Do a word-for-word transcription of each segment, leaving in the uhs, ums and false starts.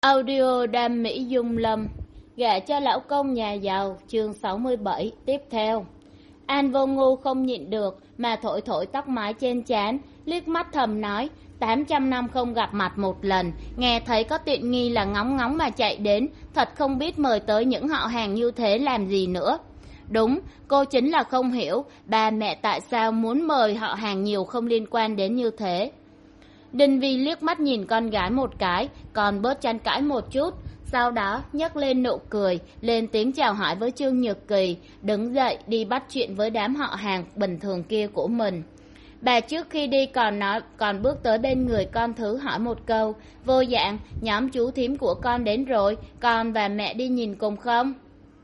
Audio Đam Mỹ Dung Lâm, gả cho lão công nhà giàu, chương sáu mươi bảy, tiếp theo. An Vô Ngu không nhịn được mà thổi thổi tóc mái trên trán, liếc mắt thầm nói, tám trăm năm không gặp mặt một lần, nghe thấy có tiện nghi là ngóng ngóng mà chạy đến, thật không biết mời tới những họ hàng như thế làm gì nữa. Đúng, cô chính là không hiểu, ba mẹ tại sao muốn mời họ hàng nhiều không liên quan đến như thế. Đinh Vi liếc mắt nhìn con gái một cái, còn bớt tranh cãi một chút, sau đó nhấc lên nụ cười, lên tiếng chào hỏi với Trương Nhược Kỳ, đứng dậy đi bắt chuyện với đám họ hàng bình thường kia của mình. Bà trước khi đi còn nói, còn bước tới bên người con thứ hỏi một câu, Vô Dạng, nhóm chú thím của con đến rồi, con và mẹ đi nhìn cùng không?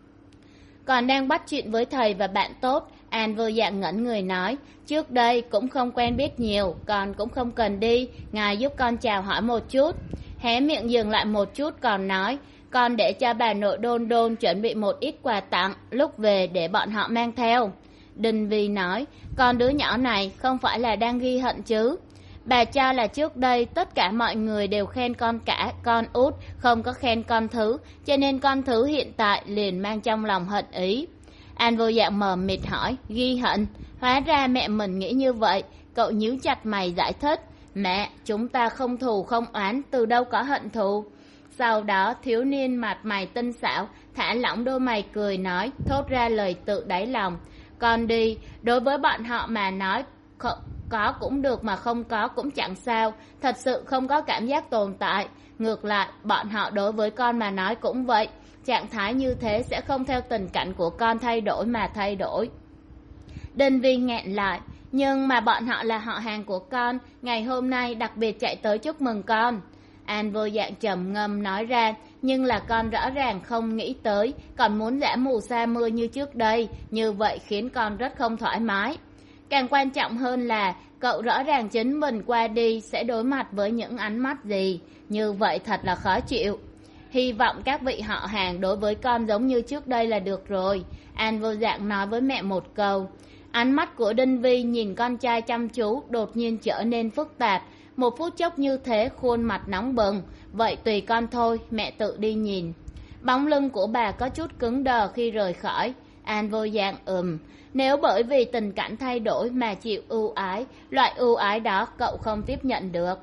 Còn đang bắt chuyện với thầy và bạn tốt, An Vô Dạng ngẩn người nói, trước đây cũng không quen biết nhiều, con cũng không cần đi, ngài giúp con chào hỏi một chút. Hé miệng dừng lại một chút còn nói, con để cho bà nội Đôn Đôn chuẩn bị một ít quà tặng, lúc về để bọn họ mang theo. Đinh Vi nói, con đứa nhỏ này không phải là đang ghi hận chứ. Bà cho là trước đây tất cả mọi người đều khen con cả, con út, không có khen con thứ, cho nên con thứ hiện tại liền mang trong lòng hận ý. An Vô Dạng mờ mịt hỏi, ghi hận, hóa ra mẹ mình nghĩ như vậy, cậu nhíu chặt mày giải thích, mẹ, chúng ta không thù không oán, từ đâu có hận thù. Sau đó thiếu niên mặt mày tinh xảo, thả lỏng đôi mày cười nói, thốt ra lời tự đáy lòng, con đi, đối với bọn họ mà nói, có cũng được mà không có cũng chẳng sao, thật sự không có cảm giác tồn tại. Ngược lại, bọn họ đối với con mà nói cũng vậy, trạng thái như thế sẽ không theo tình cảnh của con thay đổi mà thay đổi. Đinh Vi nghẹn lại, nhưng mà bọn họ là họ hàng của con, ngày hôm nay đặc biệt chạy tới chúc mừng con. An Vô Dạng trầm ngâm nói ra, nhưng là con rõ ràng không nghĩ tới, còn muốn giả mù sa mưa như trước đây, như vậy khiến con rất không thoải mái. Càng quan trọng hơn là, cậu rõ ràng chính mình qua đi sẽ đối mặt với những ánh mắt gì, như vậy thật là khó chịu. Hy vọng các vị họ hàng đối với con giống như trước đây là được rồi, An Vô Dạng nói với mẹ một câu. Ánh mắt của Đinh Vi nhìn con trai chăm chú đột nhiên trở nên phức tạp, một phút chốc như thế khuôn mặt nóng bừng, vậy tùy con thôi, mẹ tự đi nhìn. Bóng lưng của bà có chút cứng đờ khi rời khỏi. An Vô Dạng ừm, nếu bởi vì tình cảnh thay đổi mà chịu ưu ái, loại ưu ái đó cậu không tiếp nhận được.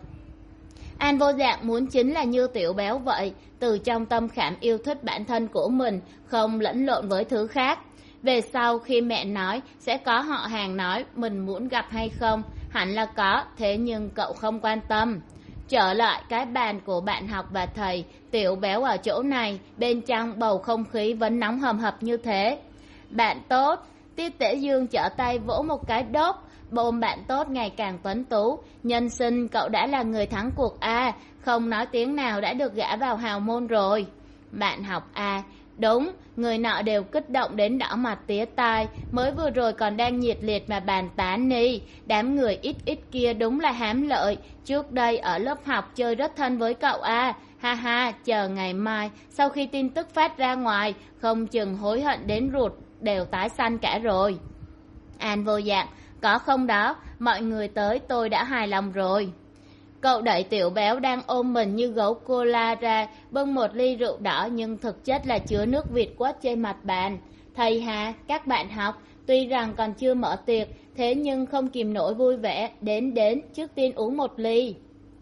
An Vô Dạng muốn chính là như Tiểu Béo vậy, từ trong tâm khảm yêu thích bản thân của mình, không lẫn lộn với thứ khác. Về sau khi mẹ nói sẽ có họ hàng nói mình muốn gặp hay không, hẳn là có, thế nhưng cậu không quan tâm. Trở lại cái bàn của bạn học và thầy, Tiểu Béo ở chỗ này, bên trong bầu không khí vẫn nóng hầm hập như thế. Bạn tốt, Tiết Tễ Dương trở tay vỗ một cái đốp, bôm bạn tốt ngày càng tuấn tú, nhân sinh cậu đã là người thắng cuộc A, không nói tiếng nào đã được gả vào hào môn rồi. Bạn học A, đúng, người nọ đều kích động đến đỏ mặt tía tai, mới vừa rồi còn đang nhiệt liệt mà bàn tán đi, đám người ít ít kia đúng là hám lợi, trước đây ở lớp học chơi rất thân với cậu A, ha ha, chờ ngày mai, sau khi tin tức phát ra ngoài, không chừng hối hận đến ruột đều tái xanh cả rồi. An Vô Dạng, có không đó, mọi người tới tôi đã hài lòng rồi. Cậu đẩy Tiểu Béo đang ôm mình như gấu cola ra, bưng một ly rượu đỏ nhưng thực chất là chứa nước Việt quất trên mặt bàn. Thầy hà, các bạn học, tuy rằng còn chưa mở tiệc, thế nhưng không kìm nổi vui vẻ, đến đến, trước tiên uống một ly.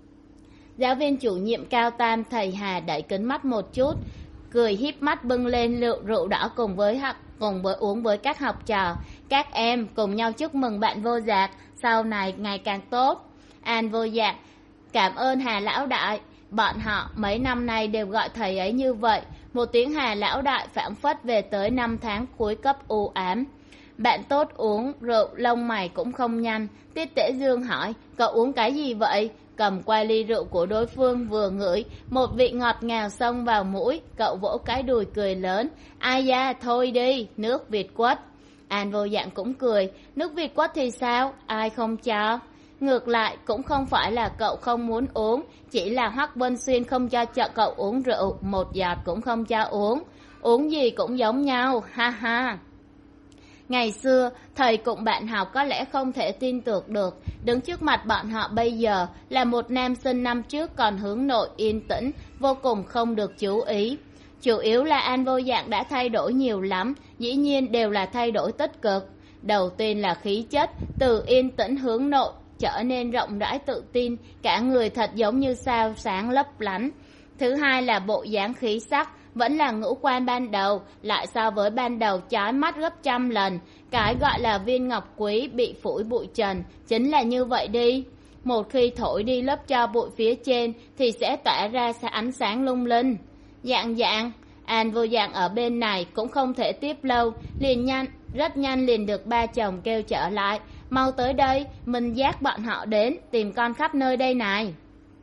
Giáo viên chủ nhiệm Cao Tam thầy Hà đẩy kính mắt một chút, cười híp mắt bưng lên rượu rượu đỏ cùng với học cùng với uống với các học trò. Các em cùng nhau chúc mừng bạn Vô Dạng, sau này ngày càng tốt. An Vô Dạng, cảm ơn Hà lão đại, bọn họ mấy năm nay đều gọi thầy ấy như vậy. Một tiếng Hà lão đại phảng phất về tới năm tháng cuối cấp u ám. Bạn tốt uống rượu lông mày cũng không nhanh. Tiết Tễ Dương hỏi, cậu uống cái gì vậy? Cầm qua ly rượu của đối phương vừa ngửi, một vị ngọt ngào xông vào mũi, cậu vỗ cái đùi cười lớn, ai da, thôi đi, nước Việt quất. An Vô Dạng cũng cười, nước Việt quất thì sao, ai không cho? Ngược lại cũng không phải là cậu không muốn uống, chỉ là Hoắc Vân Xuyên không cho chợ cậu uống rượu, một giọt cũng không cho uống, uống gì cũng giống nhau, ha ha. Ngày xưa, thầy cùng bạn học có lẽ không thể tin tưởng được, đứng trước mặt bọn họ bây giờ là một nam sinh năm trước còn hướng nội yên tĩnh, vô cùng không được chú ý. Chủ yếu là An Vô Dạng đã thay đổi nhiều lắm, dĩ nhiên đều là thay đổi tích cực. Đầu tiên là khí chất, từ yên tĩnh hướng nội, trở nên rộng rãi tự tin, cả người thật giống như sao sáng lấp lánh. Thứ hai là bộ dáng khí sắc, vẫn là ngũ quan ban đầu, lại so với ban đầu chói mắt gấp trăm lần. Cái gọi là viên ngọc quý bị phủi bụi trần, chính là như vậy đi. Một khi thổi đi lớp tro bụi phía trên thì sẽ tỏa ra ánh sáng lung linh. Dạng dạng, An Vô Dạng ở bên này cũng không thể tiếp lâu, liền nhanh, rất nhanh liền được ba chồng kêu trở lại. Mau tới đây, mình dắt bọn họ đến, tìm con khắp nơi đây này.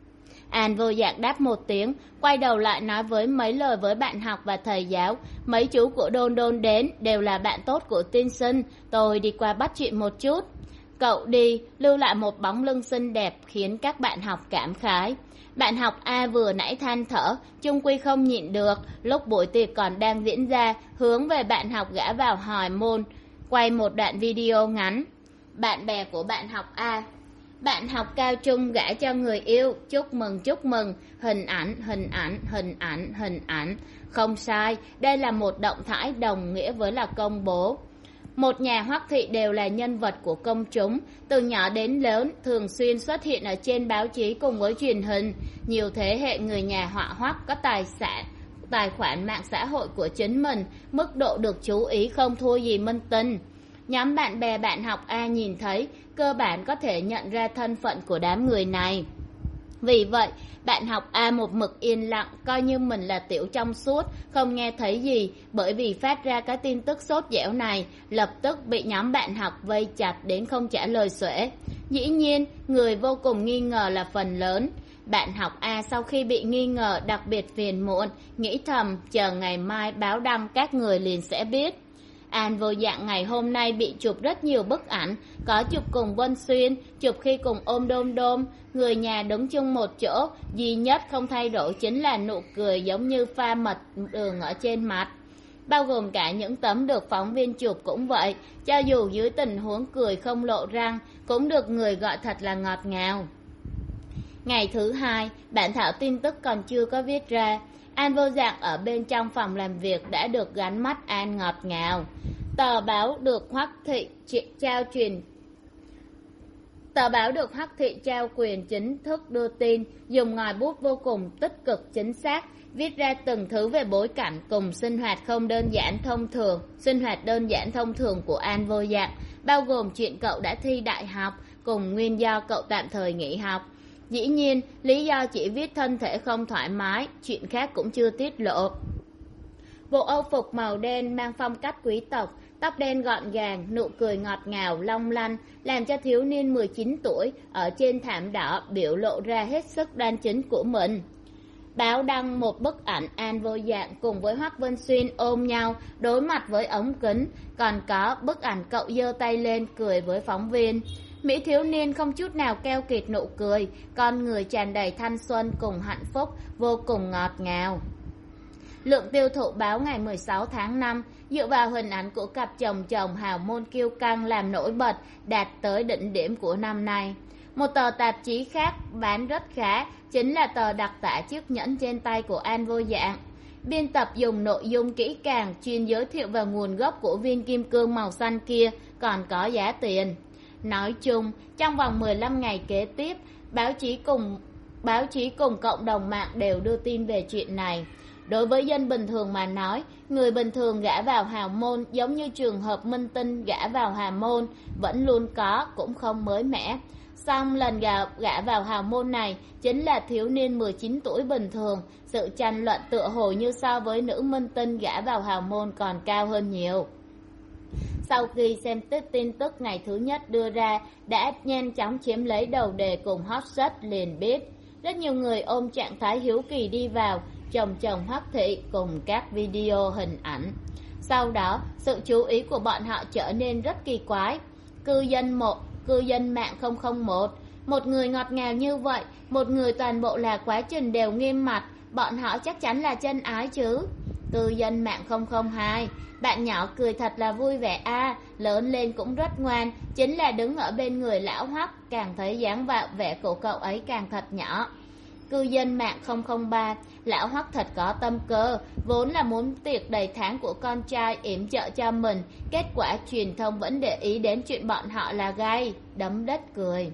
An Vô Dạng đáp một tiếng, quay đầu lại nói với mấy lời với bạn học và thầy giáo. Mấy chú của Đôn Đôn đến, đều là bạn tốt của tiên sinh, tôi đi qua bắt chuyện một chút. Cậu đi, lưu lại một bóng lưng xinh đẹp khiến các bạn học cảm khái. Bạn học A vừa nãy than thở, chung quy không nhịn được, lúc buổi tiệc còn đang diễn ra, hướng về bạn học gã vào hỏi môn, quay một đoạn video ngắn. Bạn bè của bạn học A. Bạn học cao trung gả cho người yêu, chúc mừng chúc mừng, hình ảnh, hình ảnh, hình ảnh, hình ảnh. Không sai, đây là một động thái đồng nghĩa với là công bố. Một nhà Hoắc thị đều là nhân vật của công chúng, từ nhỏ đến lớn thường xuyên xuất hiện ở trên báo chí cùng với truyền hình. Nhiều thế hệ người nhà họ Hoắc có tài sản, tài khoản mạng xã hội của chính mình, mức độ được chú ý không thua gì minh tinh. Nhóm bạn bè bạn học A nhìn thấy, cơ bản có thể nhận ra thân phận của đám người này. Vì vậy, bạn học A một mực yên lặng, coi như mình là tiểu trong suốt, không nghe thấy gì, bởi vì phát ra cái tin tức sốt dẻo này, lập tức bị nhóm bạn học vây chặt đến không trả lời xuể. Dĩ nhiên, người vô cùng nghi ngờ là phần lớn. Bạn học A sau khi bị nghi ngờ đặc biệt phiền muộn, nghĩ thầm chờ ngày mai báo đăng các người liền sẽ biết. An Vô Dạng ngày hôm nay bị chụp rất nhiều bức ảnh, có chụp cùng Vân Xuyên, chụp khi cùng ôm Đôm Đôm, người nhà đứng chung một chỗ, duy nhất không thay đổi chính là nụ cười giống như pha mật đường ở trên mặt. Bao gồm cả những tấm được phóng viên chụp cũng vậy, cho dù dưới tình huống cười không lộ răng, cũng được người gọi thật là ngọt ngào. Ngày thứ hai, bản thảo tin tức còn chưa có viết ra, An Vô Dạng ở bên trong phòng làm việc đã được gắn mắt An ngọt ngào. Tờ báo được Hoắc thị trao truyền Tờ báo được Hoắc thị trao quyền chính thức đưa tin, dùng ngòi bút vô cùng tích cực chính xác, viết ra từng thứ về bối cảnh cùng sinh hoạt không đơn giản thông thường, sinh hoạt đơn giản thông thường của An Vô Dạng, bao gồm chuyện cậu đã thi đại học cùng nguyên do cậu tạm thời nghỉ học. Dĩ nhiên, lý do chỉ viết thân thể không thoải mái, chuyện khác cũng chưa tiết lộ. Bộ âu phục màu đen mang phong cách quý tộc, tóc đen gọn gàng, nụ cười ngọt ngào, long lanh, làm cho thiếu niên mười chín tuổi ở trên thảm đỏ biểu lộ ra hết sức đoan chính của mình. Báo đăng một bức ảnh An Vô Dạng cùng với Hoắc Vân Xuyên ôm nhau, đối mặt với ống kính, còn có bức ảnh cậu giơ tay lên cười với phóng viên. Mỹ thiếu niên không chút nào keo kiệt nụ cười, con người tràn đầy thanh xuân cùng hạnh phúc, vô cùng ngọt ngào. Lượng tiêu thụ báo ngày mười sáu tháng năm, dựa vào hình ảnh của cặp chồng chồng hào môn kiêu căng làm nổi bật, đạt tới đỉnh điểm của năm nay. Một tờ tạp chí khác bán rất khá, chính là tờ đặc tả chiếc nhẫn trên tay của An Vô Dạng. Biên tập dùng nội dung kỹ càng, chuyên giới thiệu về nguồn gốc của viên kim cương màu xanh kia, còn có giá tiền. Nói chung, trong vòng mười lăm ngày kế tiếp, báo chí cùng báo chí cùng cộng đồng mạng đều đưa tin về chuyện này. Đối với dân bình thường mà nói, người bình thường gả vào hào môn giống như trường hợp minh tinh gả vào hà môn, vẫn luôn có, cũng không mới mẻ. Song lần gả, gả vào hào môn này chính là thiếu niên mười chín tuổi bình thường, sự tranh luận tựa hồ như so với nữ minh tinh gả vào hào môn còn cao hơn nhiều. Sau khi xem tích tin tức ngày thứ nhất đưa ra, đã nhanh chóng chiếm lấy đầu đề cùng hot search liền biết. Rất nhiều người ôm trạng thái hiếu kỳ đi vào, chồng chồng Hoắc thị cùng các video hình ảnh. Sau đó, sự chú ý của bọn họ trở nên rất kỳ quái. Cư dân một, cư dân mạng không không một, một người ngọt ngào như vậy, một người toàn bộ là quá trình đều nghiêm mặt, bọn họ chắc chắn là chân ái chứ. Cư dân mạng không không hai, bạn nhỏ cười thật là vui vẻ a, lớn lên cũng rất ngoan, chính là đứng ở bên người lão Hoắc càng thấy dáng vạo vẻ của cậu ấy càng thật nhỏ. Cư dân mạng không không ba, lão Hoắc thật có tâm cơ, vốn là muốn tiệc đầy tháng của con trai yểm trợ cho mình, kết quả truyền thông vẫn để ý đến chuyện bọn họ là gay, đấm đất cười.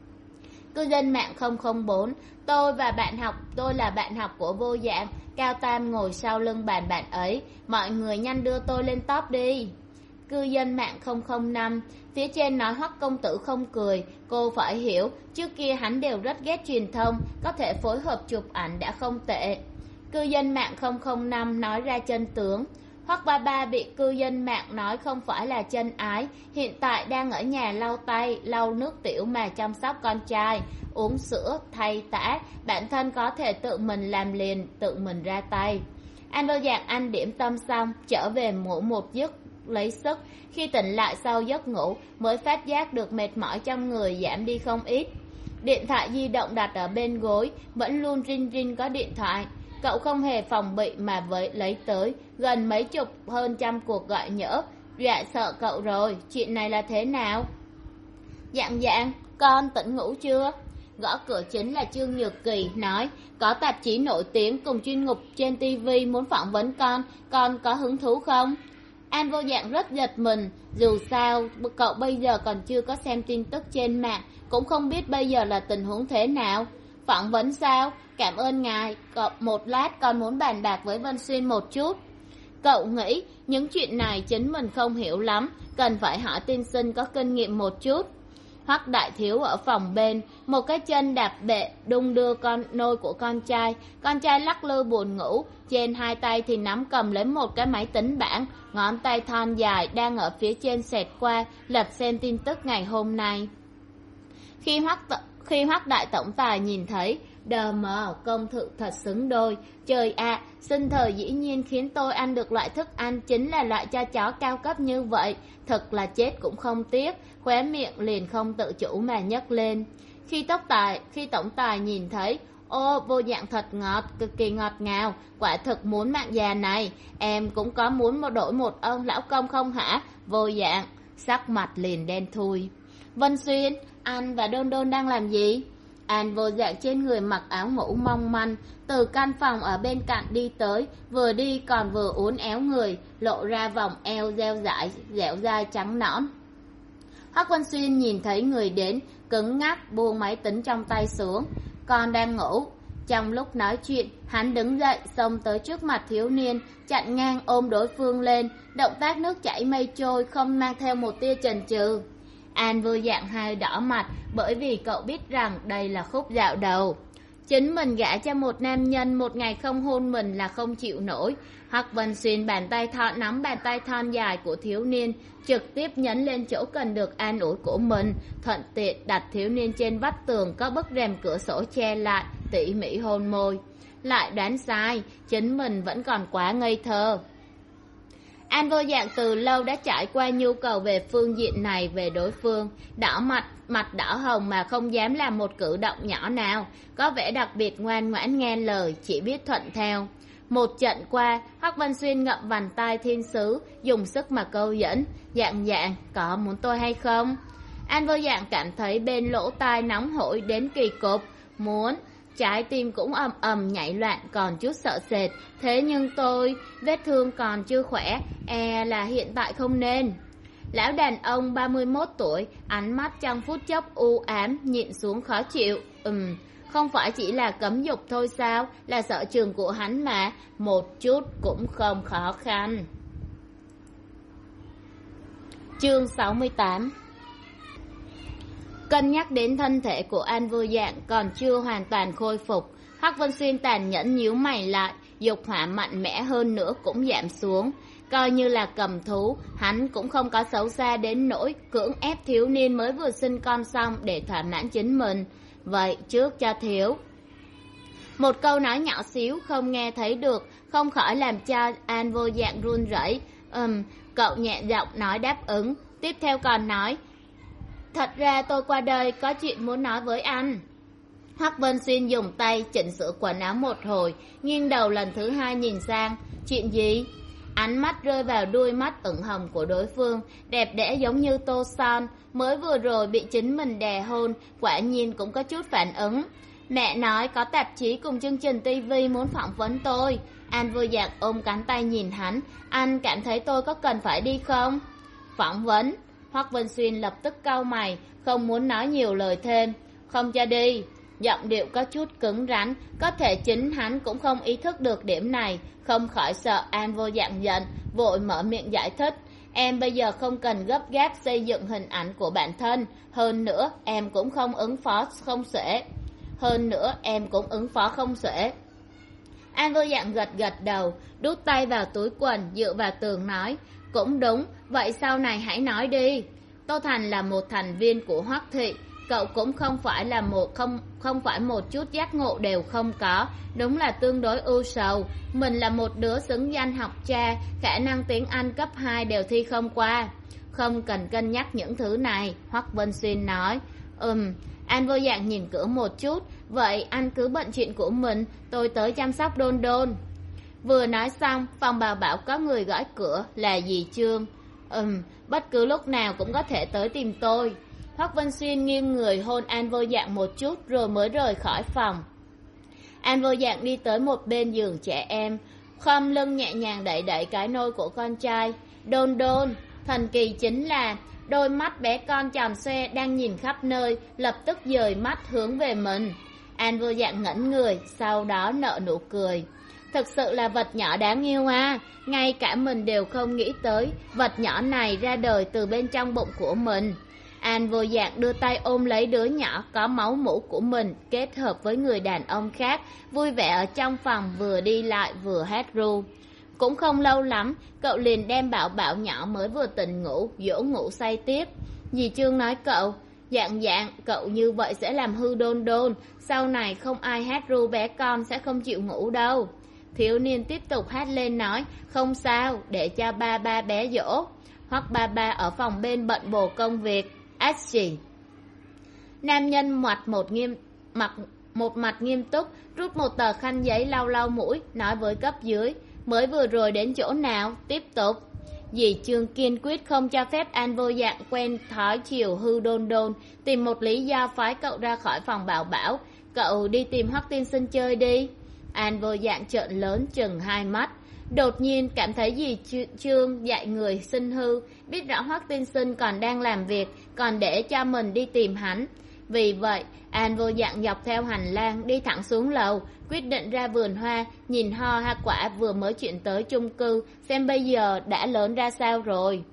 Cư dân mạng không không bốn, tôi và bạn học, tôi là bạn học của Vô Dạng, Cao Tam ngồi sau lưng bàn bạn ấy, mọi người nhanh đưa tôi lên top đi. Cư dân mạng không không năm, phía trên nói Hoắc công tử không cười, cô phải hiểu, trước kia hắn đều rất ghét truyền thông, có thể phối hợp chụp ảnh đã không tệ. Cư dân mạng không không năm nói ra chân tướng, Hoắc ba ba bị cư dân mạng nói không phải là chân ái, hiện tại đang ở nhà lau tay, lau nước tiểu mà chăm sóc con trai, uống sữa, thay tã, bản thân có thể tự mình làm liền, tự mình ra tay. Anh Vô Dạng ăn điểm tâm xong, trở về ngủ một giấc lấy sức, khi tỉnh lại sau giấc ngủ mới phát giác được mệt mỏi trong người giảm đi không ít. Điện thoại di động đặt ở bên gối, vẫn luôn rinh rinh có điện thoại. Cậu không hề phòng bị mà với lấy tới, gần mấy chục hơn trăm cuộc gọi nhỡ. Dạ sợ cậu rồi, chuyện này là thế nào? Dạng dạng, con tỉnh ngủ chưa? Gõ cửa chính là Trương Nhược Kỳ, nói, có tạp chí nổi tiếng cùng chuyên mục trên tivi muốn phỏng vấn con, con có hứng thú không? An Vô Dạng rất giật mình, dù sao cậu bây giờ còn chưa có xem tin tức trên mạng, cũng không biết bây giờ là tình huống thế nào. Phỏng vấn sao? Cảm ơn ngài, cậu một lát con muốn bàn bạc với Vân Xuyên một chút. Cậu nghĩ những chuyện này chính mình không hiểu lắm, cần phải hỏi tiên sinh có kinh nghiệm một chút. Hoắc đại thiếu ở phòng bên, một cái chân đạp bệ đung đưa con nôi của con trai, con trai lắc lư buồn ngủ, trên hai tay thì nắm cầm lấy một cái máy tính bảng, ngón tay thon dài đang ở phía trên xẹt qua, lật xem tin tức ngày hôm nay. Khi Hoắc khi Hoắc đại tổng tài nhìn thấy, đờ mờ công thự thật xứng đôi, trời ạ, à, sinh thời dĩ nhiên khiến tôi ăn được loại thức ăn chính là loại cho chó cao cấp như vậy, thật là chết cũng không tiếc, khóe miệng liền không tự chủ mà nhấc lên. Khi tốc tài, khi tổng tài nhìn thấy, ô Vô Dạng thật ngọt, cực kỳ ngọt ngào, quả thực muốn mạng già này, em cũng có muốn một đổi một ông lão công không hả? Vô Dạng, sắc mặt liền đen thui. Vân Xuyên, anh và Đôn Đôn đang làm gì? An Vô Dạng trên người mặc áo ngủ mong manh, từ căn phòng ở bên cạnh đi tới, vừa đi còn vừa uốn éo người, lộ ra vòng eo dẻo dãi, dẻo dai trắng nõn. Hoắc Vân Xuyên nhìn thấy người đến, cứng ngắc buông máy tính trong tay xuống, con đang ngủ. Trong lúc nói chuyện, hắn đứng dậy xông tới trước mặt thiếu niên, chặn ngang ôm đối phương lên, động tác nước chảy mây trôi không mang theo một tia chần chừ. An Vô Dạng hơi đỏ mặt, bởi vì cậu biết rằng đây là khúc dạo đầu. Chính mình gả cho một nam nhân một ngày không hôn mình là không chịu nổi. Hoắc Vân Xuyên bàn tay thon nắm bàn tay thon dài của thiếu niên, trực tiếp nhấn lên chỗ cần được an ủi của mình, thuận tiện đặt thiếu niên trên vách tường có bức rèm cửa sổ che lại, tỉ mỉ hôn môi. Lại đoán sai, chính mình vẫn còn quá ngây thơ. An Vô Dạng từ lâu đã trải qua nhu cầu về phương diện này về đối phương, đỏ mặt, mặt đỏ hồng mà không dám làm một cử động nhỏ nào, có vẻ đặc biệt ngoan ngoãn nghe lời, chỉ biết thuận theo. Một trận qua, Hoắc Vân Xuyên ngậm vành tai thiên sứ, dùng sức mà câu dẫn, Dạng Dạng, có muốn tôi hay không? An Vô Dạng cảm thấy bên lỗ tai nóng hổi đến kỳ cục, muốn. Trái tim cũng ầm ầm nhảy loạn, còn chút sợ sệt. Thế nhưng tôi, vết thương còn chưa khỏe, e là hiện tại không nên. Lão đàn ông ba mươi mốt tuổi, ánh mắt trong phút chốc u ám, nhịn xuống khó chịu. Ừm, không phải chỉ là cấm dục thôi sao, là sở trường của hắn mà, một chút cũng không khó khăn. Chương sáu mươi tám. Cân nhắc đến thân thể của An Vô Dạng còn chưa hoàn toàn khôi phục, Hoắc Vân Xuyên tàn nhẫn nhíu mày lại, dục hỏa mạnh mẽ hơn nữa cũng giảm xuống. Coi như là cầm thú, hắn cũng không có xấu xa đến nỗi cưỡng ép thiếu niên mới vừa sinh con xong để thỏa mãn chính mình. Vậy trước cho thiếu. Một câu nói nhỏ xíu không nghe thấy được, không khỏi làm cho An Vô Dạng run rẩy. Ừm, cậu nhẹ giọng nói đáp ứng, tiếp theo còn nói, thật ra tôi qua đây có chuyện muốn nói với anh. Hoắc Vân Xuyên dùng tay chỉnh sửa quần áo một hồi, nghiêng đầu lần thứ hai nhìn sang, Chuyện gì? Ánh mắt rơi vào đuôi mắt ửng hồng của đối phương, đẹp đẽ giống như tô son, mới vừa rồi bị chính mình đè hôn, quả nhiên cũng có chút phản ứng. Mẹ nói có tạp chí cùng chương trình tivi muốn phỏng vấn tôi. An Vô Dạng ôm cánh tay nhìn hắn, anh cảm thấy tôi có cần phải đi không? Phỏng vấn? Hoắc Vân Xuyên lập tức cau mày, không muốn nói nhiều lời thêm. Không cho đi. Giọng điệu có chút cứng rắn, có thể chính hắn cũng không ý thức được điểm này, không khỏi sợ An Vô Dạng giận, vội mở miệng giải thích. Em bây giờ không cần gấp gáp xây dựng hình ảnh của bản thân, hơn nữa em cũng không ứng phó không xuể. Hơn nữa em cũng ứng phó không xuể. An Vô Dạng gật gật đầu, đút tay vào túi quần, dựa vào tường nói. Cũng đúng, vậy sau này hãy nói đi. Tô Thành là một thành viên của Hoắc thị, cậu cũng không phải là một không không phải một chút giác ngộ đều không có, đúng là tương đối ưu sầu. Mình là một đứa xứng danh học cha, khả năng tiếng Anh cấp hai đều thi không qua. Không cần cân nhắc những thứ này, Hoắc Vân Xuyên nói. Ừm, An Vô Dạng nhìn cửa một chút, vậy anh cứ bận chuyện của mình, tôi tới chăm sóc Đôn Đôn. Vừa nói xong, phòng bảo bảo có người gõ cửa, là dì Trương. Ừm, bất cứ lúc nào cũng có thể tới tìm tôi. Hoắc Vân Xuyên nghiêng người hôn An Vô Dạng một chút rồi mới rời khỏi phòng. An Vô Dạng đi tới một bên giường trẻ em, khom lưng nhẹ nhàng đẩy đẩy cái nôi của con trai. Đôn Đôn, thần kỳ chính là đôi mắt bé con tròn xoe đang nhìn khắp nơi, lập tức dời mắt hướng về mình. An Vô Dạng ngẩn người, sau đó nở nụ cười. Thực sự là vật nhỏ đáng yêu à, ngay cả mình đều không nghĩ tới vật nhỏ này ra đời từ bên trong bụng của mình. An Vô Dạng đưa tay ôm lấy đứa nhỏ có máu mủ của mình, kết hợp với người đàn ông khác, vui vẻ ở trong phòng vừa đi lại vừa hát ru. Cũng không lâu lắm, cậu liền đem Bảo Bảo nhỏ mới vừa tỉnh ngủ, dỗ ngủ say tiếp. Dì Trương nói cậu, Dạng Dạng, cậu như vậy sẽ làm hư Đôn Đôn, sau này không ai hát ru bé con sẽ không chịu ngủ đâu. Thiếu niên tiếp tục hát lên nói, không sao, để cho ba ba bé dỗ. Hoặc ba ba ở phòng bên bận bổ công việc. Ashley. Nam nhân mặt một nghiêm mặt một mặt nghiêm túc, rút một tờ khăn giấy lau lau mũi, nói với cấp dưới, mới vừa rồi đến chỗ nào, tiếp tục. Dì Trương kiên quyết không cho phép An Vô Dạng quen thói chiều hư Đôn Đôn, tìm một lý do phái cậu ra khỏi phòng bảo bảo, cậu đi tìm Hoắc tiên sinh chơi đi. An Vô Dạng trợn lớn chừng hai mắt, đột nhiên cảm thấy dì Trương dạy người sinh hư, biết rõ Hoắc tiên sinh còn đang làm việc, còn để cho mình đi tìm hắn. Vì vậy, An Vô Dạng dọc theo hành lang đi thẳng xuống lầu, quyết định ra vườn hoa, nhìn ho hoa quả vừa mới chuyển tới chung cư, xem bây giờ đã lớn ra sao rồi.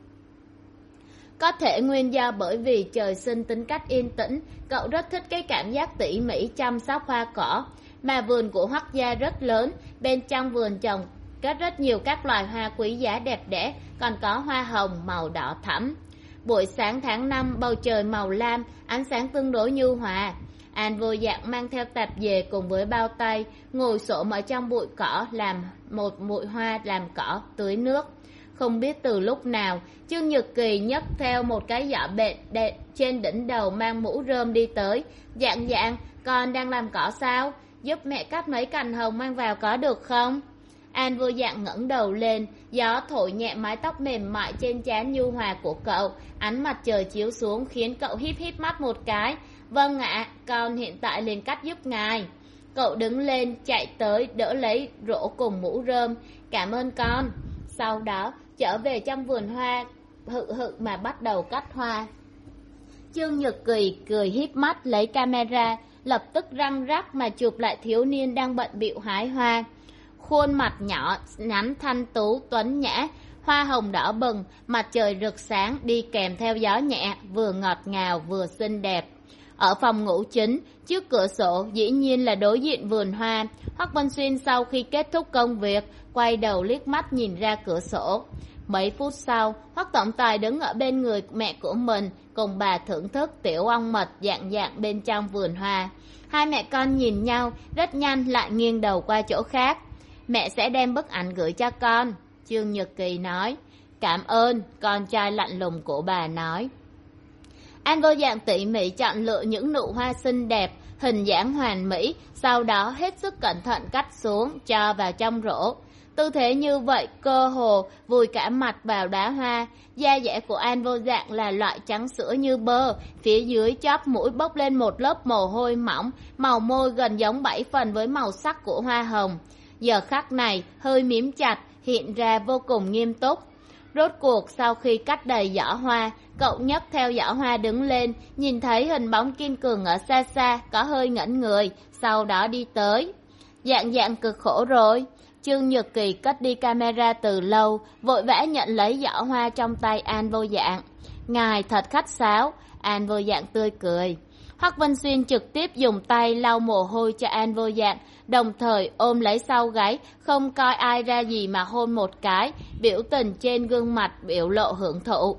Có thể nguyên do bởi vì trời sinh tính cách yên tĩnh, cậu rất thích cái cảm giác tỉ mỉ chăm sóc hoa cỏ. Mà vườn của Hoắc gia rất lớn, bên trong vườn trồng có rất nhiều các loài hoa quý giá đẹp đẽ, còn có hoa hồng màu đỏ thẫm. Buổi sáng tháng năm, bầu trời màu lam, ánh sáng tương đối nhu hòa. An Vô Dạng mang theo tạp dề cùng với bao tay, ngồi xổm ở trong bụi cỏ làm một bụi hoa làm cỏ tưới nước. Không biết từ lúc nào, Trương Nhật Kỳ nhấc theo một cái giỏ bệt đệ trên đỉnh đầu mang mũ rơm đi tới. Dạng Dạng, con đang làm cỏ sao? Giúp mẹ cắt mấy cành hồng mang vào có được không? An Vô Dạng ngẩng đầu lên, gió thổi nhẹ mái tóc mềm mại trên trán nhu hòa của cậu, ánh mặt trời chiếu xuống khiến cậu híp híp mắt một cái. Vâng ạ, con hiện tại liền cắt giúp ngài. Cậu đứng lên, chạy tới, đỡ lấy rổ cùng mũ rơm. Cảm ơn con. Sau đó, trở về trong vườn hoa, hự hự mà bắt đầu cắt hoa. Trương Nhật Kỳ cười híp mắt lấy camera, lập tức răng rắc mà chụp lại thiếu niên đang bận bịu hái hoa. Khuôn mặt nhỏ, nhắn thanh tú, tuấn nhã, hoa hồng đỏ bừng, mặt trời rực sáng đi kèm theo gió nhẹ, vừa ngọt ngào vừa xinh đẹp. Ở phòng ngủ chính, trước cửa sổ dĩ nhiên là đối diện vườn hoa. Hoắc Vân Xuyên sau khi kết thúc công việc, quay đầu liếc mắt nhìn ra cửa sổ. Mấy phút sau, Hoắc tổng tài đứng ở bên người mẹ của mình, cùng bà thưởng thức tiểu ong mật Dạng Dạng bên trong vườn hoa. Hai mẹ con nhìn nhau, rất nhanh lại nghiêng đầu qua chỗ khác. Mẹ sẽ đem bức ảnh gửi cho con, Trương Nhật Kỳ nói. Cảm ơn, con trai lạnh lùng của bà nói. An Vô Dạng tỉ mỉ chọn lựa những nụ hoa xinh đẹp, hình dáng hoàn mỹ, sau đó hết sức cẩn thận cắt xuống, cho vào trong rổ. Tư thế như vậy cơ hồ vùi cả mặt vào đóa hoa. Da dẻ của An Vô Dạng là loại trắng sữa như bơ, phía dưới chóp mũi bốc lên một lớp mồ hôi mỏng, màu môi gần giống bảy phần với màu sắc của hoa hồng. Giờ khắc này hơi mím chặt, hiện ra vô cùng nghiêm túc. Rốt cuộc sau khi cắt đầy giỏ hoa, cậu nhấc theo giỏ hoa đứng lên, nhìn thấy hình bóng Kim Cường ở xa xa, có hơi ngẩn người, sau đó đi tới. Dạng Dạng cực khổ rồi. Trương Nhược Kỳ cất đi camera từ lâu, vội vã nhận lấy giỏ hoa trong tay An Vô Dạng. Ngài thật khách sáo. An Vô Dạng tươi cười. Hoắc Vân Xuyên trực tiếp dùng tay lau mồ hôi cho An Vô Dạng, đồng thời ôm lấy sau gáy, không coi ai ra gì mà hôn một cái, biểu tình trên gương mặt biểu lộ hưởng thụ.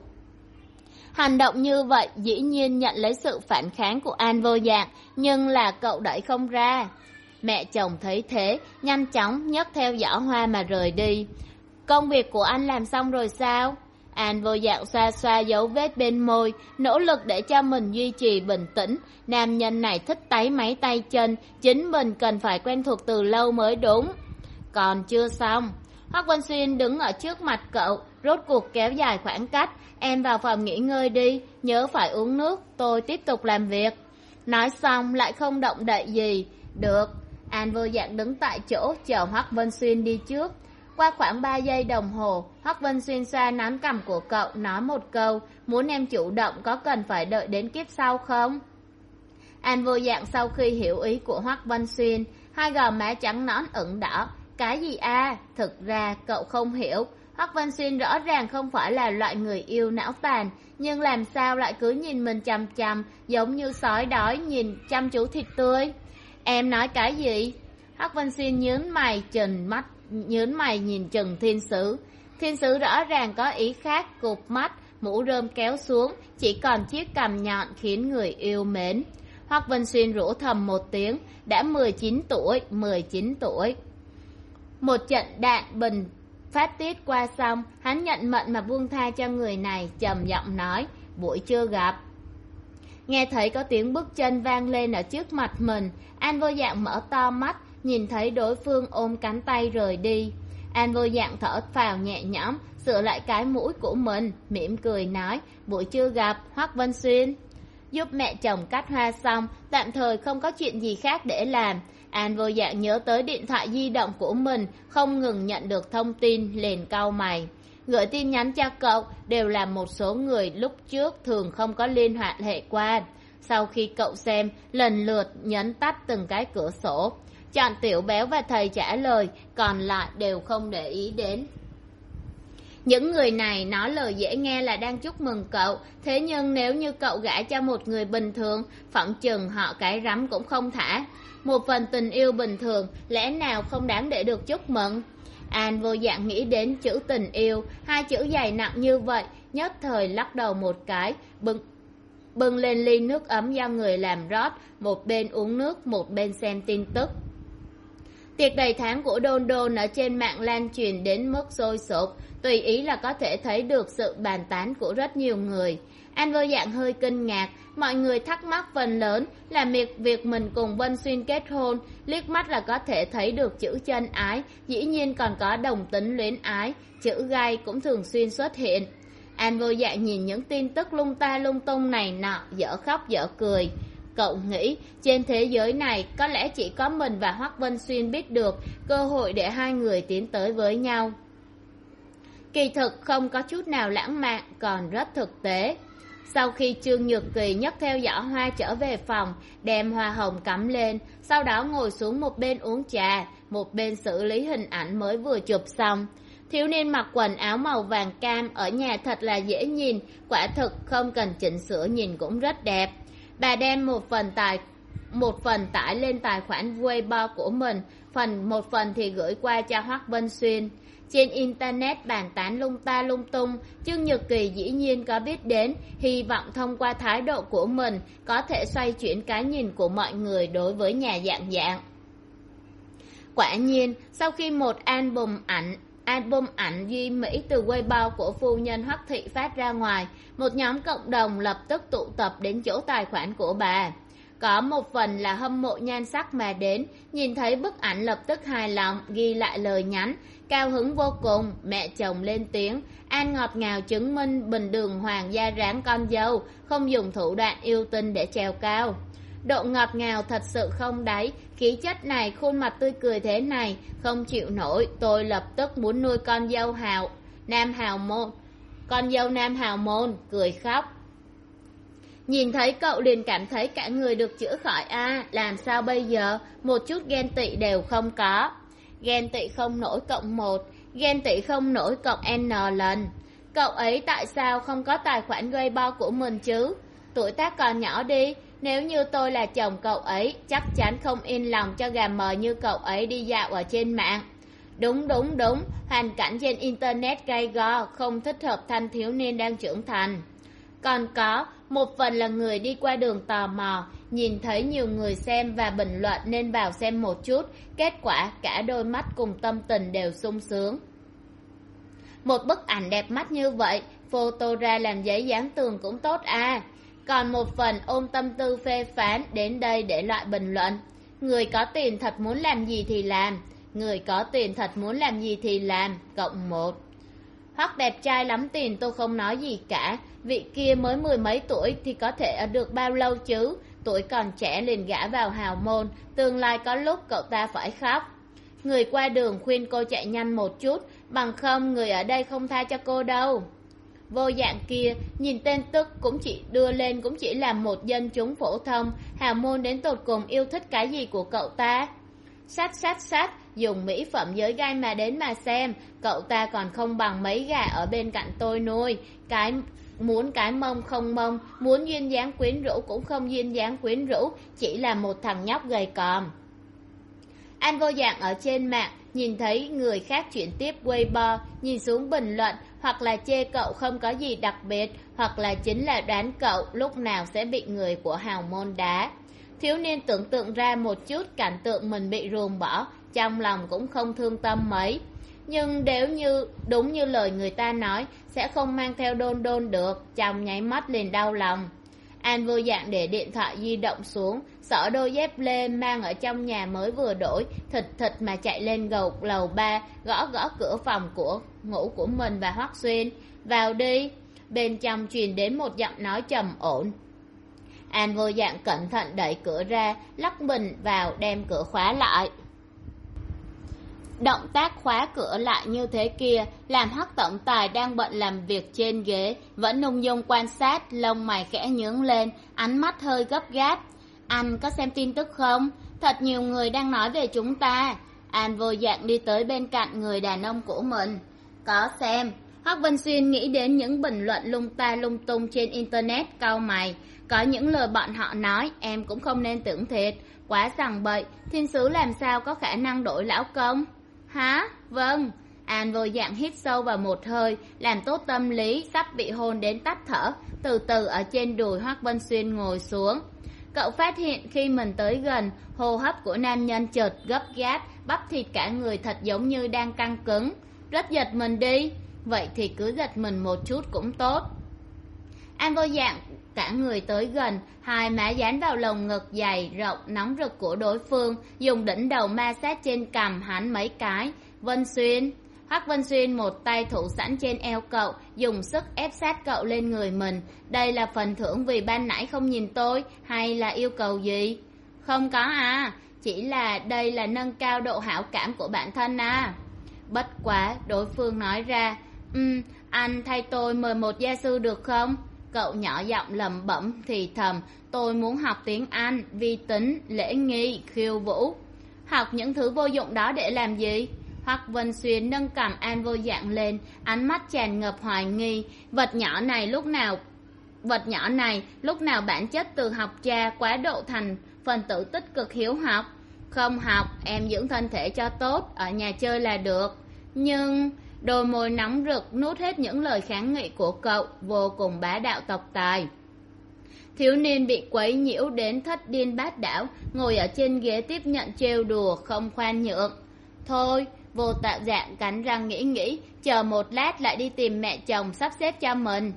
Hành động như vậy dĩ nhiên nhận lấy sự phản kháng của An Vô Dạng, nhưng là cậu đẩy không ra. Mẹ chồng thấy thế, nhanh chóng nhấc theo giỏ hoa mà rời đi. Công việc của anh làm xong rồi sao? An Vô Dạng xoa xoa dấu vết bên môi, nỗ lực để cho mình duy trì bình tĩnh. Nam nhân này thích táy máy tay chân, chính mình cần phải quen thuộc từ lâu mới đúng. Còn chưa xong. Hoắc Vân Xuyên đứng ở trước mặt cậu, rốt cuộc kéo dài khoảng cách. Em vào phòng nghỉ ngơi đi, nhớ phải uống nước, tôi tiếp tục làm việc. Nói xong lại không động đậy gì. Được. An Vô Dạng đứng tại chỗ chờ Hoắc Vân Xuyên đi trước. Qua khoảng ba giây đồng hồ, Hoắc Vân Xuyên xoa nắn cằm của cậu, nói một câu, muốn em chủ động có cần phải đợi đến kiếp sau không? An Vô Dạng sau khi hiểu ý của Hoắc Vân Xuyên, hai gò má trắng nõn ửng đỏ. Cái gì a? À? Thực ra cậu không hiểu. Hoắc Vân Xuyên rõ ràng không phải là loại người yêu não tàn, nhưng làm sao lại cứ nhìn mình chằm chằm, giống như sói đói nhìn chăm chú thịt tươi. Em nói cái gì? Hoắc Vân Xuyên nhướng mày trừng mắt, nhướng mày nhìn Trần Thiên Sứ. Thiên Sứ rõ ràng có ý khác, cụp mắt, mũ rơm kéo xuống, chỉ còn chiếc cằm nhọn khiến người yêu mến. Hoắc Vân Xuyên rủ thầm một tiếng, đã mười chín tuổi, mười chín tuổi. Một trận đạn bình phát tiết qua xong, hắn nhận mệnh mà buông tha cho người này, trầm giọng nói, buổi trưa gặp. Nghe thấy có tiếng bước chân vang lên ở trước mặt mình, An Vô Dạng mở to mắt, nhìn thấy đối phương ôm cánh tay rời đi. An Vô Dạng thở phào nhẹ nhõm, sửa lại cái mũi của mình, mỉm cười nói, buổi trưa gặp, Hoắc Vân Xuyên. Giúp mẹ chồng cắt hoa xong, tạm thời không có chuyện gì khác để làm. An Vô Dạng nhớ tới điện thoại di động của mình, không ngừng nhận được thông tin, liền cau mày. Gửi tin nhắn cho cậu đều là một số người lúc trước thường không có liên hệ qua. Sau khi cậu xem, lần lượt nhấn tắt từng cái cửa sổ. Chọn Tiểu Béo và thầy trả lời, còn lại đều không để ý đến. Những người này nói lời dễ nghe là đang chúc mừng cậu, thế nhưng nếu như cậu gả cho một người bình thường, phỏng chừng họ cái rắm cũng không thả. Một phần tình yêu bình thường, lẽ nào không đáng để được chúc mừng? An Vô Dạng nghĩ đến chữ tình yêu, hai chữ dày nặng như vậy, nhất thời lắc đầu một cái, bưng, bưng lên ly nước ấm do người làm rót, một bên uống nước, một bên xem tin tức. Tiệc đầy tháng của Đôn Đôn ở trên mạng lan truyền đến mức sôi sục, tùy ý là có thể thấy được sự bàn tán của rất nhiều người. An Vô Dạng hơi kinh ngạc, mọi người thắc mắc phần lớn là việc, việc mình cùng Vân Xuyên kết hôn, liếc mắt là có thể thấy được chữ chân ái, dĩ nhiên còn có đồng tính luyến ái, chữ gai cũng thường xuyên xuất hiện. An Vô Dạng nhìn những tin tức lung ta lung tung này nọ, dở khóc dở cười. Cậu nghĩ trên thế giới này có lẽ chỉ có mình và Hoắc Vân Xuyên biết được cơ hội để hai người tiến tới với nhau. Kỳ thực không có chút nào lãng mạn, còn rất thực tế. Sau khi Trương Nhược Kỳ nhấc theo giỏ hoa trở về phòng, đem hoa hồng cắm lên, sau đó ngồi xuống một bên uống trà, một bên xử lý hình ảnh mới vừa chụp xong. Thiếu niên mặc quần áo màu vàng cam ở nhà thật là dễ nhìn, quả thực không cần chỉnh sửa nhìn cũng rất đẹp. Bà đem một phần tài một phần tải lên tài khoản Weibo của mình, phần một phần thì gửi qua cho Hoắc Vân Xuyên. Trên internet bàn tán lung ta lung tung, Trương Nhược Kỳ dĩ nhiên có biết đến, hy vọng thông qua thái độ của mình có thể xoay chuyển cái nhìn của mọi người đối với nhà Dạng Dạng. Quả nhiên, sau khi một album ảnh album ảnh duy mỹ từ Weibo của phu nhân Hoắc Thị phát ra ngoài, một nhóm cộng đồng lập tức tụ tập đến chỗ tài khoản của bà. Có một phần là hâm mộ nhan sắc mà đến, nhìn thấy bức ảnh lập tức hài lòng, ghi lại lời nhắn, cao hứng vô cùng. Mẹ chồng lên tiếng. An ngọt ngào chứng minh bình đường hoàng gia ráng con dâu, không dùng thủ đoạn yêu tinh để trèo cao. Độ ngọt ngào thật sự không đáy, khí chất này, khuôn mặt tươi cười thế này, không chịu nổi. Tôi lập tức muốn nuôi con dâu hào nam hào môn, con dâu nam hào môn. Cười khóc. Nhìn thấy cậu liền cảm thấy cả người được chữa khỏi. A à, làm sao bây giờ, một chút ghen tị đều không có. Ghen tị không nổi cộng một, ghen tị không nổi cộng n lần. Cậu ấy tại sao không có tài khoản Weibo của mình chứ? Tuổi tác còn nhỏ đi, nếu như tôi là chồng cậu ấy, chắc chắn không yên lòng cho gà mờ như cậu ấy đi dạo ở trên mạng. Đúng đúng đúng, hoàn cảnh trên internet gay go, không thích hợp thanh thiếu niên đang trưởng thành. Còn có, một phần là người đi qua đường tò mò, nhìn thấy nhiều người xem và bình luận nên vào xem một chút, kết quả cả đôi mắt cùng tâm tình đều sung sướng. Một bức ảnh đẹp mắt như vậy, photo ra làm giấy dán tường cũng tốt à. Còn một phần ôm tâm tư phê phán đến đây để loại bình luận. Người có tiền thật muốn làm gì thì làm, người có tiền thật muốn làm gì thì làm, cộng một. Hoắc đẹp trai lắm tiền tôi không nói gì cả, vị kia mới mười mấy tuổi thì có thể ở được bao lâu chứ, tuổi còn trẻ liền gả vào hào môn, tương lai có lúc cậu ta phải khóc. Người qua đường khuyên cô chạy nhanh một chút, bằng không người ở đây không tha cho cô đâu. Vô dạng kia, nhìn tên tức cũng chỉ đưa lên cũng chỉ là một dân chúng phổ thông, hào môn đến tột cùng yêu thích cái gì của cậu ta. Sát sát sát, dùng mỹ phẩm giới gai mà đến mà xem, cậu ta còn không bằng mấy gà ở bên cạnh tôi nuôi. Cái muốn cái mông không mông, muốn duyên dáng quyến rũ cũng không duyên dáng quyến rũ, chỉ là một thằng nhóc gầy còm. Anh vô dạng ở trên mạng, nhìn thấy người khác chuyển tiếp Weibo, nhìn xuống bình luận, hoặc là chê cậu không có gì đặc biệt, hoặc là chính là đoán cậu lúc nào sẽ bị người của hào môn đá. Thiếu niên tưởng tượng ra một chút cảnh tượng mình bị ruồng bỏ, trong lòng cũng không thương tâm mấy. Nhưng nếu như đúng như lời người ta nói, sẽ không mang theo đôn đôn được, trong nháy mắt liền đau lòng. An vô dạng để điện thoại di động xuống, xỏ đôi dép lê mang ở trong nhà mới vừa đổi, thịt thịt mà chạy lên gầu lầu ba, gõ gõ cửa phòng của ngủ của mình và Hoắc Xuyên. Vào đi. Bên trong truyền đến một giọng nói trầm ổn. An vô dạng cẩn thận đẩy cửa ra, lắc mình vào đem cửa khóa lại. Động tác khóa cửa lại như thế kia làm Hoắc tổng tài đang bận làm việc trên ghế vẫn ung dung quan sát, lông mày khẽ nhướng lên, ánh mắt hơi gấp gáp. Anh có xem tin tức không? Thật nhiều người đang nói về chúng ta. An vô dạng đi tới bên cạnh người đàn ông của mình. Có xem. Hoắc Vân Xuyên nghĩ đến những bình luận lung ta lung tung trên internet, cau mày. Có những lời bọn họ nói em cũng không nên tưởng thiệt, quá rằng bậy, thiên sứ làm sao có khả năng đổi lão công? Hả? Vâng. An vô dạng hít sâu vào một hơi, làm tốt tâm lý, sắp bị hôn đến tắt thở, từ từ ở trên đùi Hoắc Vân Xuyên ngồi xuống. Cậu phát hiện khi mình tới gần, hô hấp của nam nhân chợt gấp gáp, bắp thịt cả người thật giống như đang căng cứng. Rất giật mình đi. Vậy thì cứ giật mình một chút cũng tốt. An vô dạng cả người tới gần, hai má dán vào lồng ngực dày rộng nóng rực của đối phương, dùng đỉnh đầu ma sát trên cằm hắn mấy cái. Vân Xuyên. Hoắc Vân Xuyên một tay thủ sẵn trên eo cậu, dùng sức ép sát cậu lên người mình. Đây là phần thưởng vì ban nãy không nhìn tôi, hay là yêu cầu gì? Không có à, chỉ là đây là nâng cao độ hảo cảm của bản thân à. Bất quá, đối phương nói ra. Um, anh thay tôi mời một gia sư được không? Cậu nhỏ giọng lẩm bẩm thì thầm. Tôi muốn học tiếng Anh, vi tính, lễ nghi, khiêu vũ. Học những thứ vô dụng đó để làm gì? Hoắc Vân Xuyên nâng cằm An vô dạng lên, ánh mắt tràn ngập hoài nghi. Vật nhỏ này lúc nào vật nhỏ này lúc nào bản chất từ học cha quá độ thành phần tử tích cực hiếu học. Không học, em dưỡng thân thể cho tốt, ở nhà chơi là được. Nhưng đôi môi nóng rực nuốt hết những lời kháng nghị của cậu, vô cùng bá đạo tộc tài. Thiếu niên bị quấy nhiễu đến thất điên bát đảo, ngồi ở trên ghế tiếp nhận trêu đùa không khoan nhượng. Thôi, vô tạo dạng cắn răng nghĩ nghĩ, chờ một lát lại đi tìm mẹ chồng sắp xếp cho mình.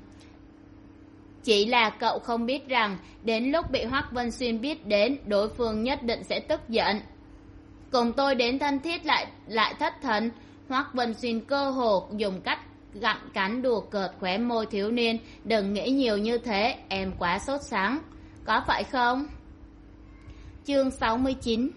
Chỉ là cậu không biết rằng, đến lúc bị Hoắc Vân Xuyên biết đến, đối phương nhất định sẽ tức giận. Cùng tôi đến thân thiết lại lại thất thần. Hoắc Vân Xuyên cơ hồ dùng cách gặm cắn đùa cợt khóe môi thiếu niên. Đừng nghĩ nhiều như thế, em quá sốt sắng, có phải không? Chương sáu mươi chín.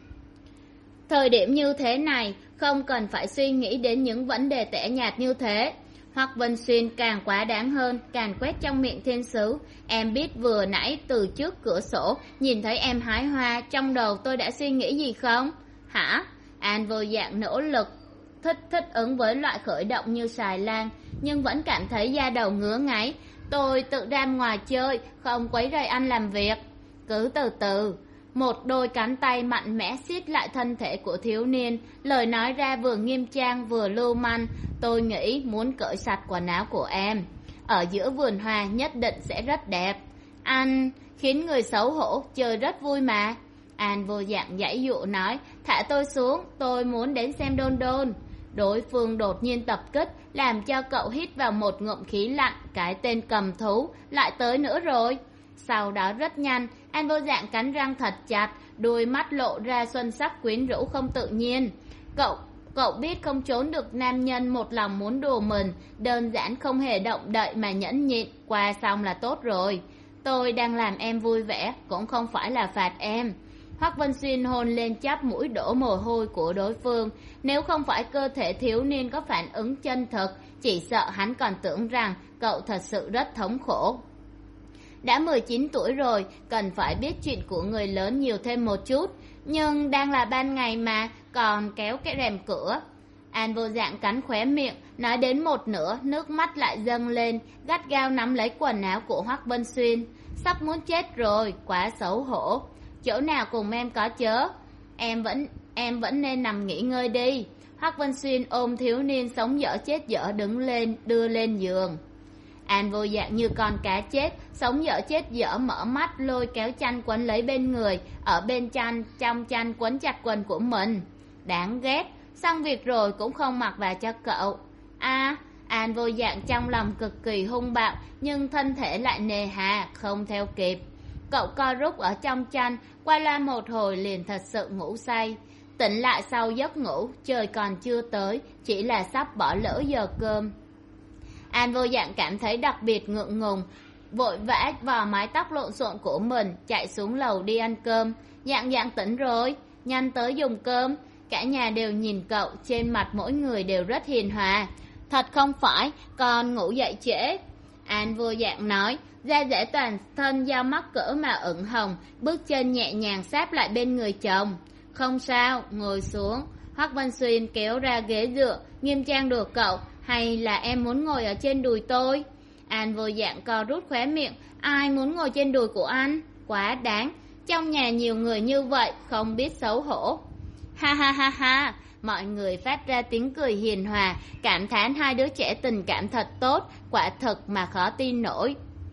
Thời điểm như thế này không cần phải suy nghĩ đến những vấn đề tẻ nhạt như thế. Hoắc Vân Xuyên càng quá đáng hơn, càng quét trong miệng thiên sứ. Em biết vừa nãy từ trước cửa sổ nhìn thấy em hái hoa, trong đầu tôi đã suy nghĩ gì không? Hả? An vô dạng nỗ lực thích thích ứng với loại khởi động như xài lan, nhưng vẫn cảm thấy da đầu ngứa ngáy. Tôi tự ra ngoài chơi, không quấy rầy anh làm việc. Cứ từ từ. Một đôi cánh tay mạnh mẽ siết lại thân thể của thiếu niên, lời nói ra vừa nghiêm trang vừa lưu manh. Tôi nghĩ muốn cởi sạch quần áo của em ở giữa vườn hoa nhất định sẽ rất đẹp. Anh khiến người xấu hổ, chơi rất vui mà. An vô dạng giãy dụ nói, thả tôi xuống, tôi muốn đến xem đôn đôn. Đối phương đột nhiên tập kích, làm cho cậu hít vào một ngụm khí lạnh. Cái tên cầm thú lại tới nữa rồi. Sau đó rất nhanh, An vô dạng cắn răng thật chặt, đôi mắt lộ ra xuân sắc quyến rũ không tự nhiên. Cậu cậu biết không trốn được nam nhân một lòng muốn đùa mình, đơn giản không hề động đậy mà nhẫn nhịn, qua xong là tốt rồi. Tôi đang làm em vui vẻ, cũng không phải là phạt em. Hoắc Vân Xuyên hôn lên chắp mũi đổ mồ hôi của đối phương. Nếu không phải cơ thể thiếu niên có phản ứng chân thực, chỉ sợ hắn còn tưởng rằng cậu thật sự rất thống khổ. Đã mười chín tuổi rồi, cần phải biết chuyện của người lớn nhiều thêm một chút. Nhưng đang là ban ngày mà, còn kéo cái rèm cửa. An vô dạng cắn khóe miệng, nói đến một nửa, nước mắt lại dâng lên, gắt gao nắm lấy quần áo của Hoắc Vân Xuyên. Sắp muốn chết rồi, quá xấu hổ. Chỗ nào cùng em có chớ? Em vẫn em vẫn nên nằm nghỉ ngơi đi. Hoắc Vân Xuyên ôm thiếu niên sống dở chết dở đứng lên, đưa lên giường. An vô dạng như con cá chết, sống dở chết dở mở mắt, lôi kéo chăn quấn lấy bên người, ở bên chăn, trong chăn quấn chặt quần của mình. Đáng ghét, xong việc rồi cũng không mặc vào cho cậu. A, An vô dạng trong lòng cực kỳ hung bạo, nhưng thân thể lại nề hà, không theo kịp. Cậu co rút ở trong chăn, qua la một hồi liền thật sự ngủ say. Tỉnh lại sau giấc ngủ, trời còn chưa tới, chỉ là sắp bỏ lỡ giờ cơm. An vô dạng cảm thấy đặc biệt ngượng ngùng, vội vã vò mái tóc lộn xộn của mình, chạy xuống lầu đi ăn cơm. Dạng dạng tỉnh rồi, nhanh tới dùng cơm. Cả nhà đều nhìn cậu, trên mặt mỗi người đều rất hiền hòa. Thật không phải, con ngủ dậy trễ. An vô dạng nói, da dẻ toàn thân do mắc cỡ mà ửng hồng, bước chân nhẹ nhàng sáp lại bên người chồng. Không sao, ngồi xuống. Hoắc Vân Xuyên kéo ra ghế dựa, nghiêm trang đùa cậu, hay là em muốn ngồi ở trên đùi tôi? An vô dạng co rút khóe miệng, ai muốn ngồi trên đùi của anh? Quá đáng, trong nhà nhiều người như vậy, không biết xấu hổ. Ha ha ha ha, mọi người phát ra tiếng cười hiền hòa, cảm thán hai đứa trẻ tình cảm thật tốt, quả thực mà khó tin nổi.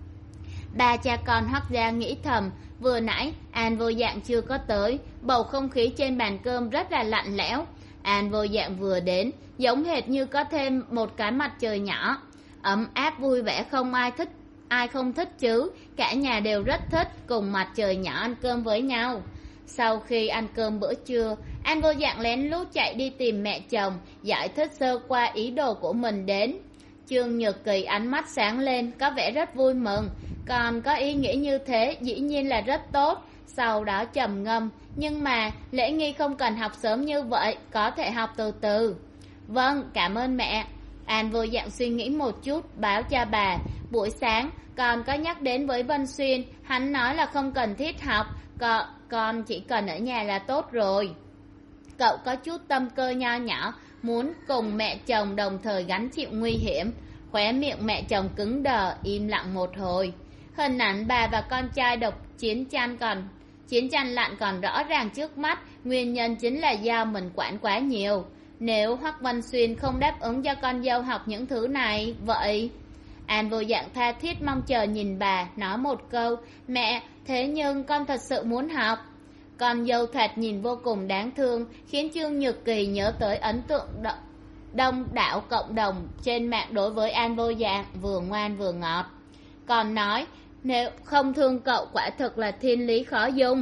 Ba cha con Hoắc gia nghĩ thầm, vừa nãy An vô dạng chưa có tới, bầu không khí trên bàn cơm rất là lạnh lẽo. An vô dạng vừa đến, giống hệt như có thêm một cái mặt trời nhỏ, ấm áp vui vẻ, không ai thích ai không thích chứ. Cả nhà đều rất thích cùng mặt trời nhỏ ăn cơm với nhau. Sau khi ăn cơm bữa trưa, An vô dạng lén lút chạy đi tìm mẹ chồng, giải thích sơ qua ý đồ của mình đến. Trương Nhược Kỳ ánh mắt sáng lên, có vẻ rất vui mừng. Còn có ý nghĩ như thế dĩ nhiên là rất tốt. Sau đó trầm ngâm, nhưng mà lễ nghi không cần học sớm như vậy, có thể học từ từ. Vâng, cảm ơn mẹ. An vô dạng suy nghĩ một chút, báo cho bà. Buổi sáng con có nhắc đến với Vân Xuyên, hắn nói là không cần thiết học, con, con chỉ cần ở nhà là tốt rồi. Cậu có chút tâm cơ nho nhỏ, muốn cùng mẹ chồng đồng thời gánh chịu nguy hiểm. Khóe miệng mẹ chồng cứng đờ, im lặng một hồi. Hình ảnh bà và con trai độc chiến tranh còn chiến tranh lạnh còn rõ ràng trước mắt, nguyên nhân chính là do mình quản quá nhiều. Nếu Hoắc Vân Xuyên không đáp ứng cho con dâu học những thứ này, vậy... An vô dạng tha thiết mong chờ nhìn bà, nói một câu, mẹ, thế nhưng con thật sự muốn học. Con dâu thoạt nhìn vô cùng đáng thương, khiến Trương Nhược Kỳ nhớ tới ấn tượng đ- đông đảo cộng đồng trên mạng đối với An vô dạng, vừa ngoan vừa ngọt. Còn nói, nếu không thương cậu quả thực là thiên lý khó dung.